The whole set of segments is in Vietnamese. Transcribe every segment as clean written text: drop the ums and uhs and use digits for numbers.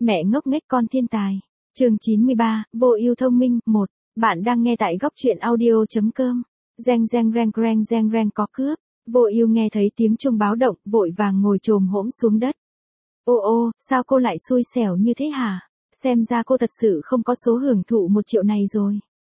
Mẹ ngốc nghếch con thiên tài. Chương 93, vô ưu thông minh, 1. Bạn đang nghe tại góc truyện audio.com. Reng reng reng reng reng reng có cướp. Vô ưu nghe thấy tiếng chuông báo động, vội vàng ngồi chồm hổm xuống đất. Ô ô, sao cô lại xui xẻo như thế hả? Xem ra cô thật sự không có số hưởng thụ 1 triệu này rồi.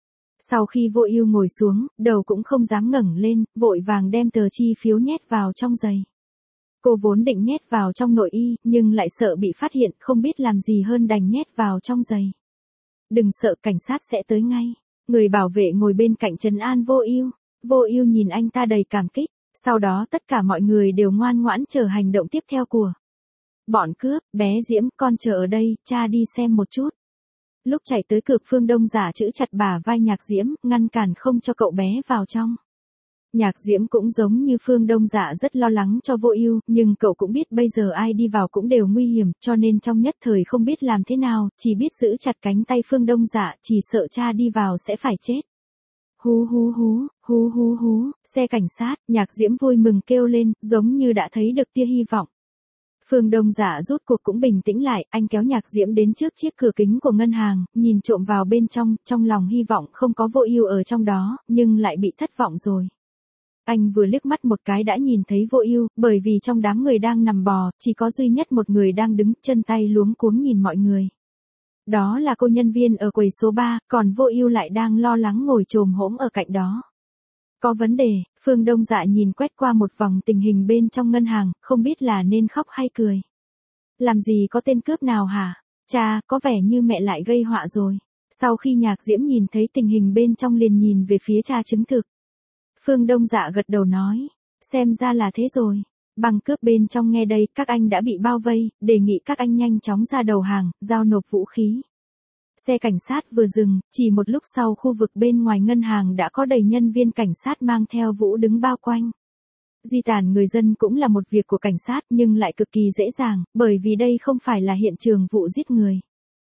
Sau khi vô ưu ngồi xuống, đầu cũng không dám ngẩng lên, vội vàng đem tờ chi phiếu nhét vào trong giày. Cô vốn định nhét vào trong nội y, nhưng lại sợ bị phát hiện, không biết làm gì hơn đành nhét vào trong giày. Đừng sợ, cảnh sát sẽ tới ngay. Người bảo vệ ngồi bên cạnh trấn an vô ưu. Vô ưu nhìn anh ta đầy cảm kích. Sau đó tất cả mọi người đều ngoan ngoãn chờ hành động tiếp theo của bọn cướp. Bé Diễm, con chờ ở đây, cha đi xem một chút. Lúc chạy tới cửa, Phương Đông giả giữ chặt bả vai Nhạc Diễm, ngăn cản không cho cậu bé vào trong. Nhạc Diễm cũng giống như Phương Đông dạ rất lo lắng cho vô ưu, nhưng cậu cũng biết bây giờ ai đi vào cũng đều nguy hiểm, cho nên trong nhất thời không biết làm thế nào, chỉ biết giữ chặt cánh tay Phương Đông dạ, chỉ sợ cha đi vào sẽ phải chết. Hú hú hú, hú hú hú, xe cảnh sát. Nhạc Diễm vui mừng kêu lên, giống như đã thấy được tia hy vọng. Phương Đông dạ rốt cuộc cũng bình tĩnh lại, anh kéo Nhạc Diễm đến trước chiếc cửa kính của ngân hàng, nhìn trộm vào bên trong, trong lòng hy vọng không có vô ưu ở trong đó, nhưng lại bị thất vọng rồi. Anh vừa liếc mắt một cái đã nhìn thấy vô ưu, bởi vì trong đám người đang nằm bò, chỉ có duy nhất một người đang đứng, chân tay luống cuống nhìn mọi người. Đó là cô nhân viên ở quầy số 3, còn vô ưu lại đang lo lắng ngồi chồm hổm ở cạnh đó. Có vấn đề. Phương Đông dạ nhìn quét qua một vòng tình hình bên trong ngân hàng, không biết là nên khóc hay cười. Làm gì có tên cướp nào hả? Cha, có vẻ như mẹ lại gây họa rồi. Sau khi Nhạc Diễm nhìn thấy tình hình bên trong liền nhìn về phía cha chứng thực. Phương Đông dạ gật đầu nói, xem ra là thế rồi. Băng cướp bên trong nghe đây, các anh đã bị bao vây, đề nghị các anh nhanh chóng ra đầu hàng, giao nộp vũ khí. Xe cảnh sát vừa dừng, chỉ một lúc sau khu vực bên ngoài ngân hàng đã có đầy nhân viên cảnh sát mang theo vũ đứng bao quanh. Di tản người dân cũng là một việc của cảnh sát nhưng lại cực kỳ dễ dàng, bởi vì đây không phải là hiện trường vụ giết người.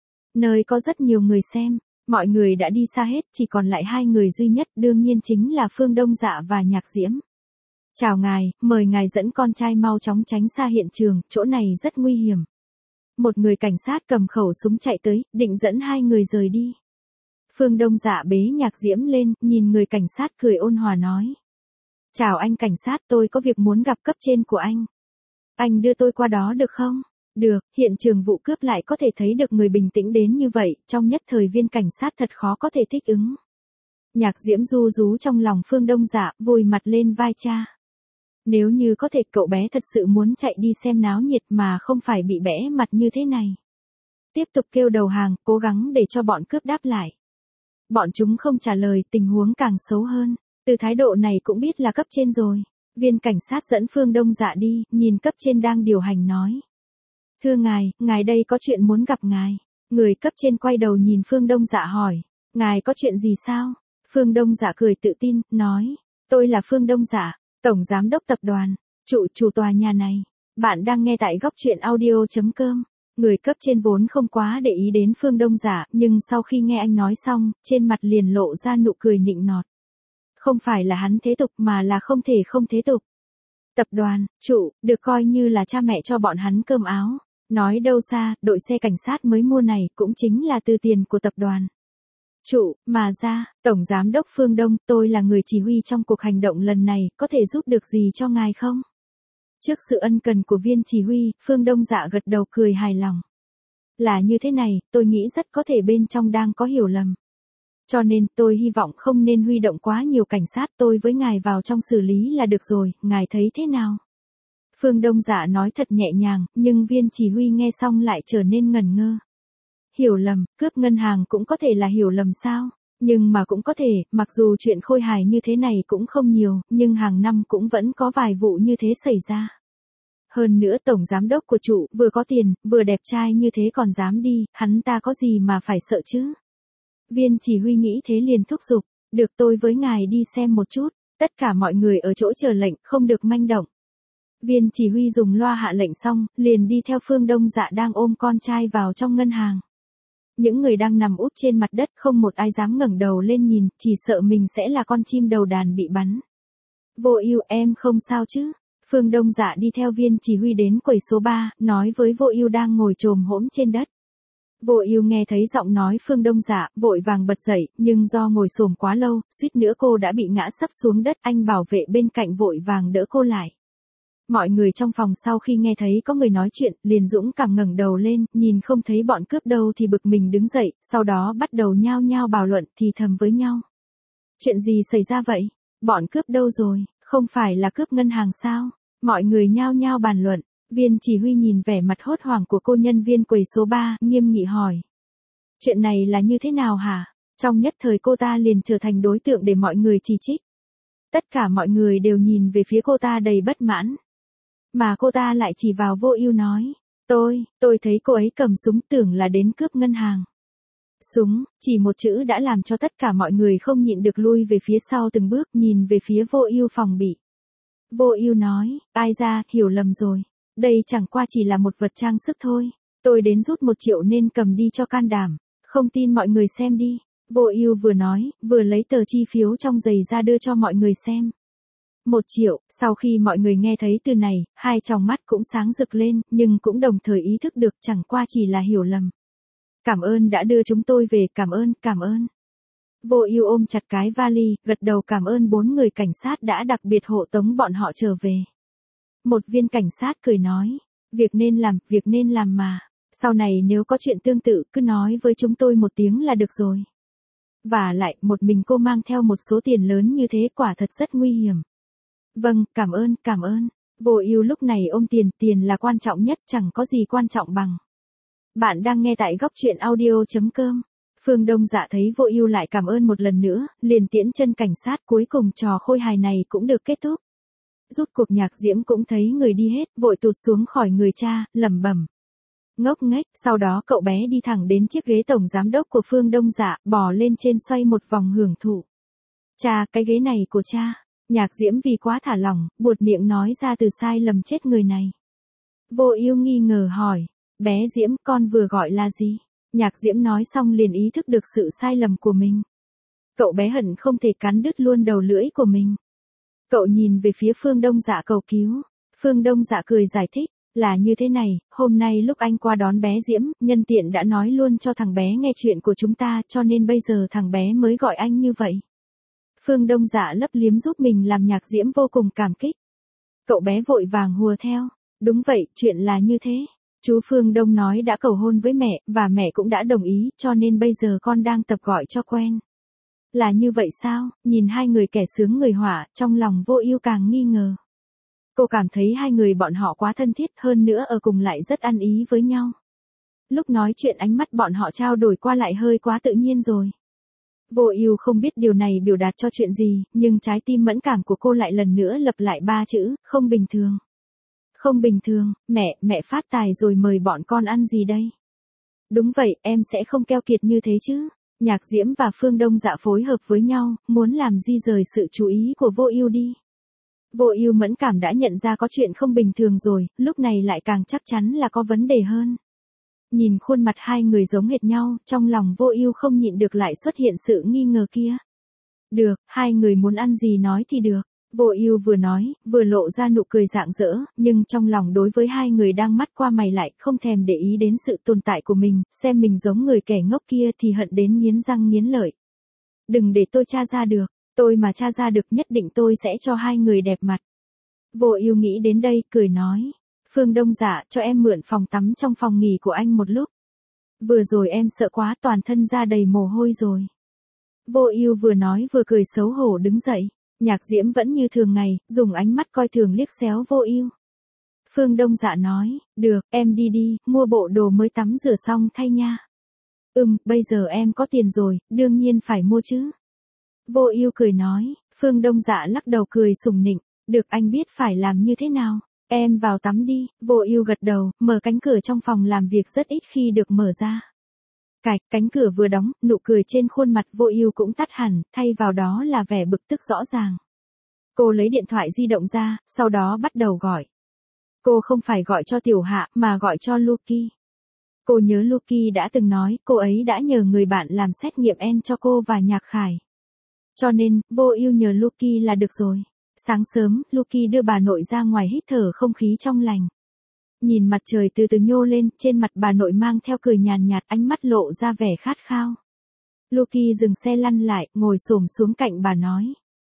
Nơi có rất nhiều người xem. Mọi người đã đi xa hết, chỉ còn lại 2 người duy nhất, đương nhiên chính là Phương Đông dạ và Nhạc Diễm. Chào ngài, mời ngài dẫn con trai mau chóng tránh xa hiện trường, chỗ này rất nguy hiểm. Một người cảnh sát cầm khẩu súng chạy tới, định dẫn 2 người rời đi. Phương Đông dạ bế Nhạc Diễm lên, nhìn người cảnh sát cười ôn hòa nói. Chào anh cảnh sát, tôi có việc muốn gặp cấp trên của anh. Anh đưa tôi qua đó được không? Được, hiện trường vụ cướp lại có thể thấy được người bình tĩnh đến như vậy, trong nhất thời viên cảnh sát thật khó có thể thích ứng. Nhạc Diễm ru rú trong lòng Phương Đông dạ, vùi mặt lên vai cha. Nếu như có thể cậu bé thật sự muốn chạy đi xem náo nhiệt mà không phải bị bẽ mặt như thế này. Tiếp tục kêu đầu hàng, cố gắng để cho bọn cướp đáp lại. Bọn chúng không trả lời, tình huống càng xấu hơn. Từ thái độ này cũng biết là cấp trên rồi. Viên cảnh sát dẫn Phương Đông dạ đi, nhìn cấp trên đang điều hành nói. Thưa ngài đây có chuyện muốn gặp ngài. Người cấp trên quay đầu nhìn Phương Đông dạ hỏi. Ngài có chuyện gì sao? Phương Đông dạ cười tự tin, nói. Tôi là Phương Đông dạ, Tổng Giám đốc tập đoàn, chủ tòa nhà này. Bạn đang nghe tại góc truyện audio.com. Người cấp trên vốn không quá để ý đến Phương Đông dạ, nhưng sau khi nghe anh nói xong, trên mặt liền lộ ra nụ cười nịnh nọt. Không phải là hắn thế tục mà là không thể không thế tục. Tập đoàn, được coi như là cha mẹ cho bọn hắn cơm áo. Nói đâu xa, đội xe cảnh sát mới mua này cũng chính là từ tiền của tập đoàn. Mà ra, Tổng Giám đốc Phương Đông, tôi là người chỉ huy trong cuộc hành động lần này, có thể giúp được gì cho ngài không? Trước sự ân cần của viên chỉ huy, Phương Đông dạ gật đầu cười hài lòng. Là như thế này, tôi nghĩ rất có thể bên trong đang có hiểu lầm. Cho nên tôi hy vọng không nên huy động quá nhiều cảnh sát, tôi với ngài vào trong xử lý là được rồi, ngài thấy thế nào? Phương Đông dạ nói thật nhẹ nhàng, nhưng viên chỉ huy nghe xong lại trở nên ngẩn ngơ. Hiểu lầm, cướp ngân hàng cũng có thể là hiểu lầm sao? Nhưng mà cũng có thể, mặc dù chuyện khôi hài như thế này cũng không nhiều, nhưng hàng năm cũng vẫn có vài vụ như thế xảy ra. Hơn nữa tổng giám đốc của chủ, vừa có tiền, vừa đẹp trai như thế còn dám đi, hắn ta có gì mà phải sợ chứ? Viên chỉ huy nghĩ thế liền thúc giục, được tôi với ngài đi xem một chút, tất cả mọi người ở chỗ chờ lệnh, không được manh động. Viên chỉ huy dùng loa hạ lệnh xong, liền đi theo Phương Đông dạ đang ôm con trai vào trong ngân hàng. Những người đang nằm úp trên mặt đất không một ai dám ngẩng đầu lên nhìn, chỉ sợ mình sẽ là con chim đầu đàn bị bắn. Vô ưu, em không sao chứ? Phương Đông dạ đi theo viên chỉ huy đến quầy số 3, nói với Vô ưu đang ngồi chồm hổm trên đất. Vô Ưu nghe thấy giọng nói Phương Đông Dạ, vội vàng bật dậy, nhưng do ngồi xổm quá lâu, suýt nữa cô đã bị ngã sấp xuống đất, anh bảo vệ bên cạnh vội vàng đỡ cô lại. Mọi người trong phòng sau khi nghe thấy có người nói chuyện, liền dũng cảm ngẩng đầu lên, nhìn không thấy bọn cướp đâu thì bực mình đứng dậy, sau đó bắt đầu nhao nhao bàn luận thì thầm với nhau. Chuyện gì xảy ra vậy? Bọn cướp đâu rồi? Không phải là cướp ngân hàng sao? Mọi người nhao nhao bàn luận. Viên chỉ huy nhìn vẻ mặt hốt hoảng của cô nhân viên quầy số 3, nghiêm nghị hỏi. Chuyện này là như thế nào hả? Trong nhất thời cô ta liền trở thành đối tượng để mọi người chỉ trích. Tất cả mọi người đều nhìn về phía cô ta đầy bất mãn. Mà cô ta lại chỉ vào Vô Ưu nói. Tôi thấy cô ấy cầm súng tưởng là đến cướp ngân hàng. Súng, chỉ một chữ đã làm cho tất cả mọi người không nhịn được lui về phía sau từng bước nhìn về phía Vô Ưu phòng bị. Vô Ưu nói, ai ra, hiểu lầm rồi. Đây chẳng qua chỉ là một vật trang sức thôi. Tôi đến rút 1 triệu nên cầm đi cho can đảm. Không tin mọi người xem đi. Vô Ưu vừa nói, vừa lấy tờ chi phiếu trong giày ra đưa cho mọi người xem. 1 triệu, sau khi mọi người nghe thấy từ này, hai tròng mắt cũng sáng rực lên, nhưng cũng đồng thời ý thức được chẳng qua chỉ là hiểu lầm. Cảm ơn đã đưa chúng tôi về, cảm ơn. Vô Ưu ôm chặt cái vali, gật đầu cảm ơn 4 người cảnh sát đã đặc biệt hộ tống bọn họ trở về. Một viên cảnh sát cười nói, việc nên làm mà. Sau này nếu có chuyện tương tự cứ nói với chúng tôi một tiếng là được rồi. Và lại, một mình cô mang theo một số tiền lớn như thế quả thật rất nguy hiểm. Vâng, cảm ơn. Vô Ưu lúc này ôm tiền là quan trọng nhất, chẳng có gì quan trọng bằng. Bạn đang nghe tại góc truyện audio.com. Phương Đông Dạ thấy Vô Ưu lại cảm ơn một lần nữa, liền tiễn chân cảnh sát, cuối cùng trò khôi hài này cũng được kết thúc. Rút cuộc Nhạc Diễm cũng thấy người đi hết, vội tụt xuống khỏi người cha, lẩm bẩm. Ngốc nghếch, sau đó cậu bé đi thẳng đến chiếc ghế tổng giám đốc của Phương Đông Dạ, bò lên trên xoay một vòng hưởng thụ. Cha, cái ghế này của cha. Nhạc Diễm vì quá thả lỏng, buột miệng nói ra từ sai lầm chết người này. Vô Ưu nghi ngờ hỏi, bé Diễm, con vừa gọi là gì? Nhạc Diễm nói xong liền ý thức được sự sai lầm của mình. Cậu bé hận không thể cắn đứt luôn đầu lưỡi của mình. Cậu nhìn về phía Phương Đông Dạ cầu cứu. Phương Đông Dạ cười giải thích, là như thế này, hôm nay lúc anh qua đón bé Diễm, nhân tiện đã nói luôn cho thằng bé nghe chuyện của chúng ta, cho nên bây giờ thằng bé mới gọi anh như vậy. Phương Đông Dạ lấp liếm giúp mình làm Nhạc Diễm vô cùng cảm kích. Cậu bé vội vàng hùa theo, đúng vậy, chuyện là như thế. Chú Phương Đông nói đã cầu hôn với mẹ, và mẹ cũng đã đồng ý, cho nên bây giờ con đang tập gọi cho quen. Là như vậy sao? Nhìn hai người kẻ sướng người họa, trong lòng Vô Ưu càng nghi ngờ. Cô cảm thấy hai người bọn họ quá thân thiết, hơn nữa ở cùng lại rất ăn ý với nhau. Lúc nói chuyện ánh mắt bọn họ trao đổi qua lại hơi quá tự nhiên rồi. Vô Ưu không biết điều này biểu đạt cho chuyện gì, nhưng trái tim mẫn cảm của cô lại lần nữa lặp lại 3 chữ, không bình thường. Không bình thường, mẹ phát tài rồi mời bọn con ăn gì đây? Đúng vậy, em sẽ không keo kiệt như thế chứ. Nhạc Diễm và Phương Đông Dạ phối hợp với nhau, muốn làm di rời sự chú ý của Vô Ưu đi. Vô Ưu mẫn cảm đã nhận ra có chuyện không bình thường rồi, lúc này lại càng chắc chắn là có vấn đề hơn. Nhìn khuôn mặt hai người giống hệt nhau, trong lòng Vô Ưu không nhịn được lại xuất hiện sự nghi ngờ kia. Được, hai người muốn ăn gì nói thì được. Vô Ưu vừa nói, vừa lộ ra nụ cười rạng rỡ, nhưng trong lòng đối với hai người đang mắt qua mày lại, không thèm để ý đến sự tồn tại của mình, xem mình giống người kẻ ngốc kia thì hận đến nghiến răng nghiến lợi. Đừng để tôi tra ra được, tôi mà tra ra được nhất định tôi sẽ cho hai người đẹp mặt. Vô Ưu nghĩ đến đây, cười nói, Phương Đông Dạ, cho em mượn phòng tắm trong phòng nghỉ của anh một lúc. Vừa rồi em sợ quá, toàn thân da đầy mồ hôi rồi. Vô Ưu vừa nói vừa cười xấu hổ đứng dậy. Nhạc Diễm vẫn như thường ngày, dùng ánh mắt coi thường liếc xéo Vô Ưu. Phương Đông Dạ nói, được, em đi đi, mua bộ đồ mới tắm rửa xong thay nha. Bây giờ em có tiền rồi, đương nhiên phải mua chứ. Vô Ưu cười nói, Phương Đông Dạ lắc đầu cười sủng nịnh, được anh biết phải làm như thế nào, em vào tắm đi. Vô Ưu gật đầu, mở cánh cửa trong phòng làm việc rất ít khi được mở ra. Cánh cửa vừa đóng, nụ cười trên khuôn mặt Vô Ưu cũng tắt hẳn, thay vào đó là vẻ bực tức rõ ràng. Cô lấy điện thoại di động ra, sau đó bắt đầu gọi. Cô không phải gọi cho Tiểu Hạ, mà gọi cho Lucky. Cô nhớ Lucky đã từng nói, cô ấy đã nhờ người bạn làm xét nghiệm gen cho cô và Nhạc Khải. Cho nên, Vô Ưu nhờ Lucky là được rồi. Sáng sớm, Lucky đưa bà nội ra ngoài hít thở không khí trong lành. Nhìn mặt trời từ từ nhô lên, trên mặt bà nội mang theo cười nhàn nhạt, ánh mắt lộ ra vẻ khát khao. Lucky dừng xe lăn lại, ngồi xổm xuống cạnh bà nói.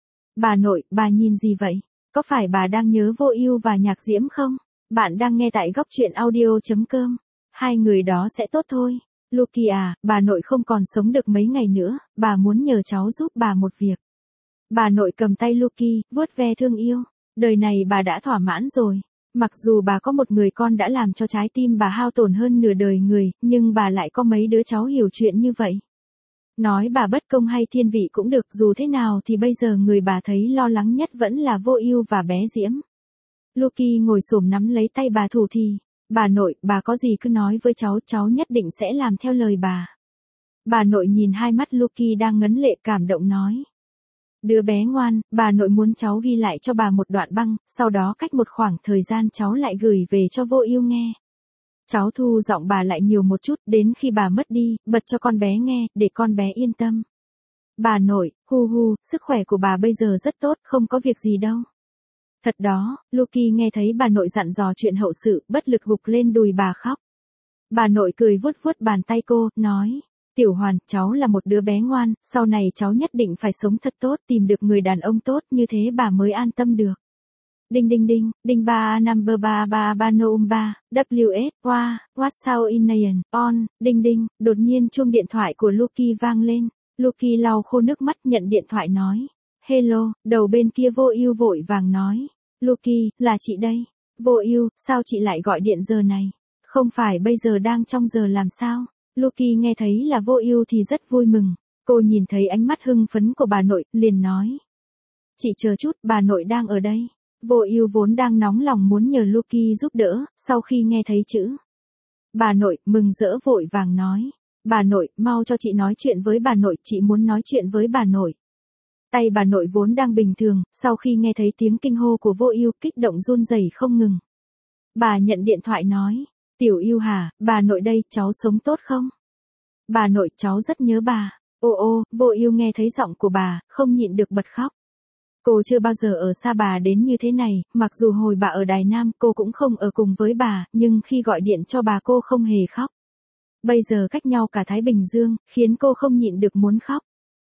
Bà nội, bà nhìn gì vậy? Có phải bà đang nhớ Vô Ưu và Nhạc Diễm không? Bạn đang nghe tại góc truyện audio.com. Hai người đó sẽ tốt thôi. Lucky à, bà nội không còn sống được mấy ngày nữa, bà muốn nhờ cháu giúp bà một việc. Bà nội cầm tay Lucky, vuốt ve thương yêu. Đời này bà đã thỏa mãn rồi. Mặc dù bà có một người con đã làm cho trái tim bà hao tổn hơn nửa đời người, nhưng bà lại có mấy đứa cháu hiểu chuyện như vậy. Nói bà bất công hay thiên vị cũng được, dù thế nào thì bây giờ người bà thấy lo lắng nhất vẫn là Vô Ưu và bé Diễm. Lucky ngồi xổm nắm lấy tay bà thủ thỉ. Bà nội, bà có gì cứ nói với cháu nhất định sẽ làm theo lời bà. Bà nội nhìn hai mắt Lucky đang ngấn lệ cảm động nói. Đứa bé ngoan, bà nội muốn cháu ghi lại cho bà một đoạn băng, sau đó cách một khoảng thời gian cháu lại gửi về cho Vô Ưu nghe. Cháu thu giọng bà lại nhiều một chút, đến khi bà mất đi, bật cho con bé nghe, để con bé yên tâm. Bà nội, sức khỏe của bà bây giờ rất tốt, không có việc gì đâu. Thật đó, Lucky nghe thấy bà nội dặn dò chuyện hậu sự, bất lực gục lên đùi bà khóc. Bà nội cười vuốt vuốt bàn tay cô, nói. Tiểu Hoàn, cháu là một đứa bé ngoan, sau này cháu nhất định phải sống thật tốt, tìm được người đàn ông tốt, như thế bà mới an tâm được. Đinh đinh đinh, đinh ba number ba ba ba no ba, WS, what's how in Nayan, on, đinh đinh, đột nhiên chuông điện thoại của Lucky vang lên. Lucky lau khô nước mắt nhận điện thoại nói. Hello, đầu bên kia Vô Ưu vội vàng nói. Lucky, là chị đây. Vô Ưu, sao chị lại gọi điện giờ này? Không phải bây giờ đang trong giờ làm sao? Lucky nghe thấy là Vô Ưu thì rất vui mừng. Cô nhìn thấy ánh mắt hưng phấn của bà nội, liền nói. Chị chờ chút, bà nội đang ở đây. Vô Ưu vốn đang nóng lòng muốn nhờ Lucky giúp đỡ, sau khi nghe thấy chữ. Bà nội, mừng rỡ vội vàng nói. Bà nội, mau cho chị nói chuyện với bà nội, chị muốn nói chuyện với bà nội. Tay bà nội vốn đang bình thường, sau khi nghe thấy tiếng kinh hô của Vô Ưu, kích động run rẩy không ngừng. Bà nhận điện thoại nói. Tiểu Ưu hả, bà nội đây, cháu sống tốt không? Bà nội, cháu rất nhớ bà. Vô Ưu nghe thấy giọng của bà, không nhịn được bật khóc. Cô chưa bao giờ ở xa bà đến như thế này, mặc dù hồi bà ở Đài Nam cô cũng không ở cùng với bà, nhưng khi gọi điện cho bà cô không hề khóc. Bây giờ cách nhau cả Thái Bình Dương, khiến cô không nhịn được muốn khóc.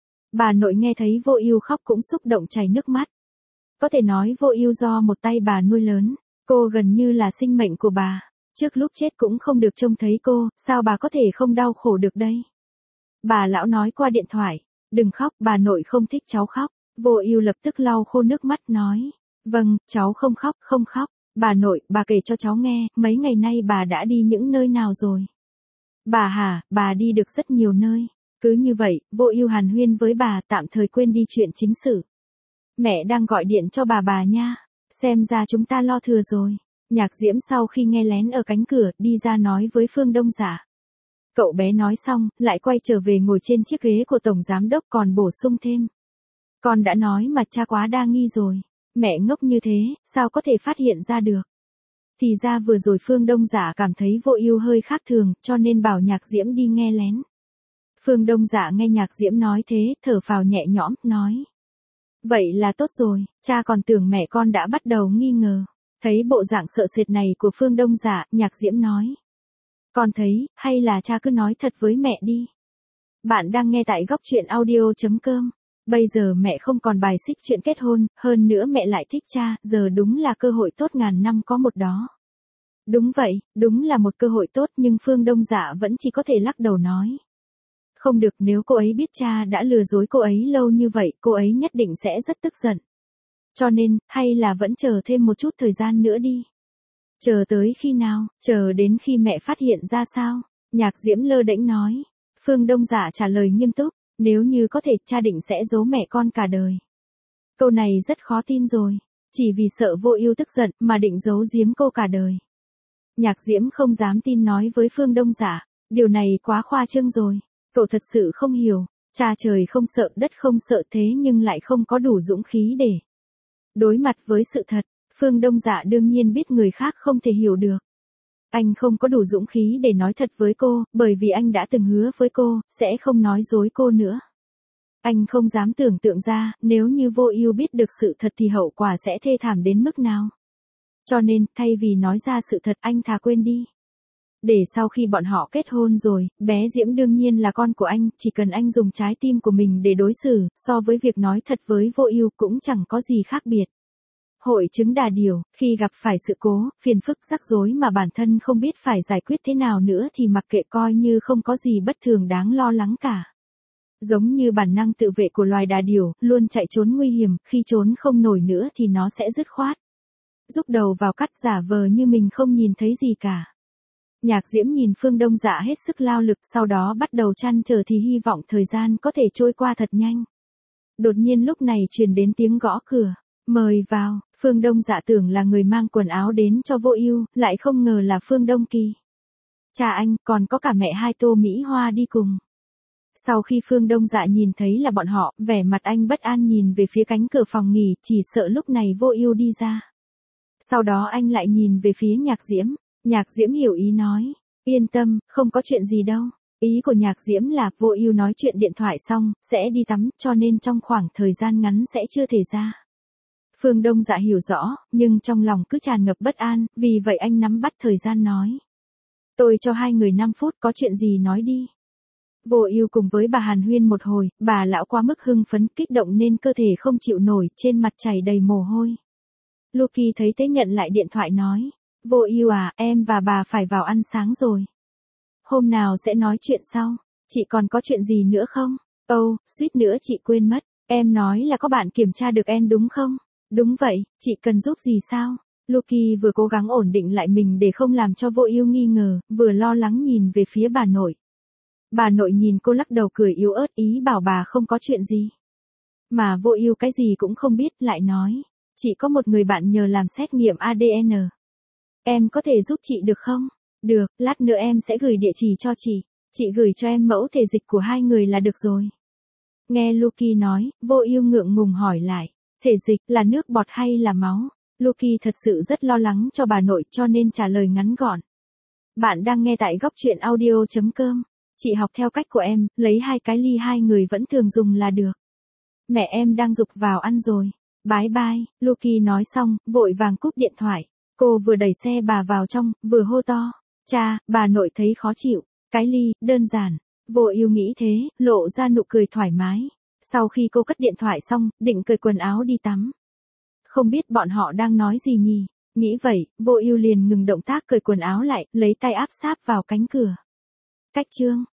Bà nội nghe thấy Vô Ưu khóc cũng xúc động chảy nước mắt. Có thể nói Vô Ưu do một tay bà nuôi lớn, cô gần như là sinh mệnh của bà. Trước lúc chết cũng không được trông thấy cô, sao bà có thể không đau khổ được đây? Bà lão nói qua điện thoại, đừng khóc, bà nội không thích cháu khóc. Vô Ưu lập tức lau khô nước mắt nói, vâng, cháu không khóc. Bà nội, bà kể cho cháu nghe, mấy ngày nay bà đã đi những nơi nào rồi? Bà hả, bà đi được rất nhiều nơi. Cứ như vậy, Vô Ưu hàn huyên với bà, tạm thời quên đi chuyện chính sự. Mẹ đang gọi điện cho bà nha, xem ra chúng ta lo thừa rồi. Nhạc Diễm sau khi nghe lén ở cánh cửa, đi ra nói với Phương Đông Dạ. Cậu bé nói xong, lại quay trở về ngồi trên chiếc ghế của tổng giám đốc còn bổ sung thêm. Con đã nói mà cha quá đa nghi rồi. Mẹ ngốc như thế, sao có thể phát hiện ra được? Thì ra vừa rồi Phương Đông Dạ cảm thấy Vô Ưu hơi khác thường, cho nên bảo Nhạc Diễm đi nghe lén. Phương Đông Dạ nghe Nhạc Diễm nói thế, thở phào nhẹ nhõm, nói. Vậy là tốt rồi, cha còn tưởng mẹ con đã bắt đầu nghi ngờ. Thấy bộ dạng sợ sệt này của Phương Đông Dạ, Nhạc Diễm nói. Con thấy, hay là cha cứ nói thật với mẹ đi. Bạn đang nghe tại góc truyện audio.com. Bây giờ mẹ không còn bài xích chuyện kết hôn, hơn nữa mẹ lại thích cha, giờ đúng là cơ hội tốt ngàn năm có một đó. Đúng vậy, đúng là một cơ hội tốt nhưng Phương Đông Dạ vẫn chỉ có thể lắc đầu nói. Không được, nếu cô ấy biết cha đã lừa dối cô ấy lâu như vậy, cô ấy nhất định sẽ rất tức giận. Cho nên, hay là vẫn chờ thêm một chút thời gian nữa đi. Chờ tới khi nào, chờ đến khi mẹ phát hiện ra sao? Nhạc Diễm lơ đễnh nói. Phương Đông Dạ trả lời nghiêm túc, nếu như có thể cha định sẽ giấu mẹ con cả đời. Câu này rất khó tin rồi, chỉ vì sợ Vô Ưu tức giận mà định giấu giếm cô cả đời. Nhạc Diễm không dám tin nói với Phương Đông Dạ, điều này quá khoa trương rồi, cậu thật sự không hiểu, cha trời không sợ đất không sợ thế nhưng lại không có đủ dũng khí để đối mặt với sự thật. Phương Đông Dạ đương nhiên biết người khác không thể hiểu được. Anh không có đủ dũng khí để nói thật với cô, bởi vì anh đã từng hứa với cô, sẽ không nói dối cô nữa. Anh không dám tưởng tượng ra, nếu như Vô Ưu biết được sự thật thì hậu quả sẽ thê thảm đến mức nào. Cho nên, thay vì nói ra sự thật anh thà quên đi. Để sau khi bọn họ kết hôn rồi, bé Diễm đương nhiên là con của anh, chỉ cần anh dùng trái tim của mình để đối xử, so với việc nói thật với Vô Ưu cũng chẳng có gì khác biệt. Hội chứng đà điểu, khi gặp phải sự cố, phiền phức rắc rối mà bản thân không biết phải giải quyết thế nào nữa thì mặc kệ coi như không có gì bất thường đáng lo lắng cả. Giống như bản năng tự vệ của loài đà điểu, luôn chạy trốn nguy hiểm, khi trốn không nổi nữa thì nó sẽ dứt khoát. Rúc đầu vào cắt giả vờ như mình không nhìn thấy gì cả. Nhạc Diễm nhìn Phương Đông Dạ hết sức lao lực, sau đó bắt đầu trăn trở thì hy vọng thời gian có thể trôi qua thật nhanh. Đột nhiên lúc này truyền đến tiếng gõ cửa. Mời vào, Phương Đông Dạ tưởng là người mang quần áo đến cho Vô Ưu, lại không ngờ là Phương Đông Kỳ. Cha anh, còn có cả mẹ hai Tô Mỹ Hoa đi cùng. Sau khi Phương Đông Dạ nhìn thấy là bọn họ, vẻ mặt anh bất an nhìn về phía cánh cửa phòng nghỉ, chỉ sợ lúc này Vô Ưu đi ra. Sau đó anh lại nhìn về phía Nhạc Diễm. Nhạc Diễm hiểu ý nói, yên tâm, không có chuyện gì đâu. Ý của Nhạc Diễm là Vô Ưu nói chuyện điện thoại xong, sẽ đi tắm, cho nên trong khoảng thời gian ngắn sẽ chưa thể ra. Phương Đông Dạ hiểu rõ, nhưng trong lòng cứ tràn ngập bất an, vì vậy anh nắm bắt thời gian nói. Tôi cho hai người 5 phút, có chuyện gì nói đi. Vô Ưu cùng với bà hàn huyên một hồi, bà lão quá mức hưng phấn kích động nên cơ thể không chịu nổi, trên mặt chảy đầy mồ hôi. Lucky thấy thế nhận lại điện thoại nói. Vô Ưu à, em và bà phải vào ăn sáng rồi. Hôm nào sẽ nói chuyện sau. Chị còn có chuyện gì nữa không? Suýt nữa chị quên mất. Em nói là có bạn kiểm tra được em đúng không? Đúng vậy, chị cần giúp gì sao? Lucky vừa cố gắng ổn định lại mình để không làm cho Vô Ưu nghi ngờ, vừa lo lắng nhìn về phía bà nội. Bà nội nhìn cô lắc đầu cười yếu ớt ý bảo bà không có chuyện gì. Mà Vô Ưu cái gì cũng không biết lại nói. Chị có một người bạn nhờ làm xét nghiệm ADN. Em có thể giúp chị được không? Được, lát nữa em sẽ gửi địa chỉ cho chị. Chị gửi cho em mẫu thể dịch của hai người là được rồi. Nghe Lucky nói, Vô Ưu ngượng ngùng hỏi lại. Thể dịch là nước bọt hay là máu? Lucky thật sự rất lo lắng cho bà nội cho nên trả lời ngắn gọn. Bạn đang nghe tại góc truyện audio.com. Chị học theo cách của em, lấy 2 cái ly hai người vẫn thường dùng là được. Mẹ em đang giục vào ăn rồi. Bye bye, Lucky nói xong, vội vàng cúp điện thoại. Cô vừa đẩy xe bà vào trong, vừa hô to. Cha, bà nội thấy khó chịu. Cái ly, đơn giản. Vô Ưu nghĩ thế, lộ ra nụ cười thoải mái. Sau khi cô cất điện thoại xong, định cởi quần áo đi tắm. Không biết bọn họ đang nói gì nhỉ? Nghĩ vậy, Vô Ưu liền ngừng động tác cởi quần áo lại, lấy tay áp sát vào cánh cửa. Cách chương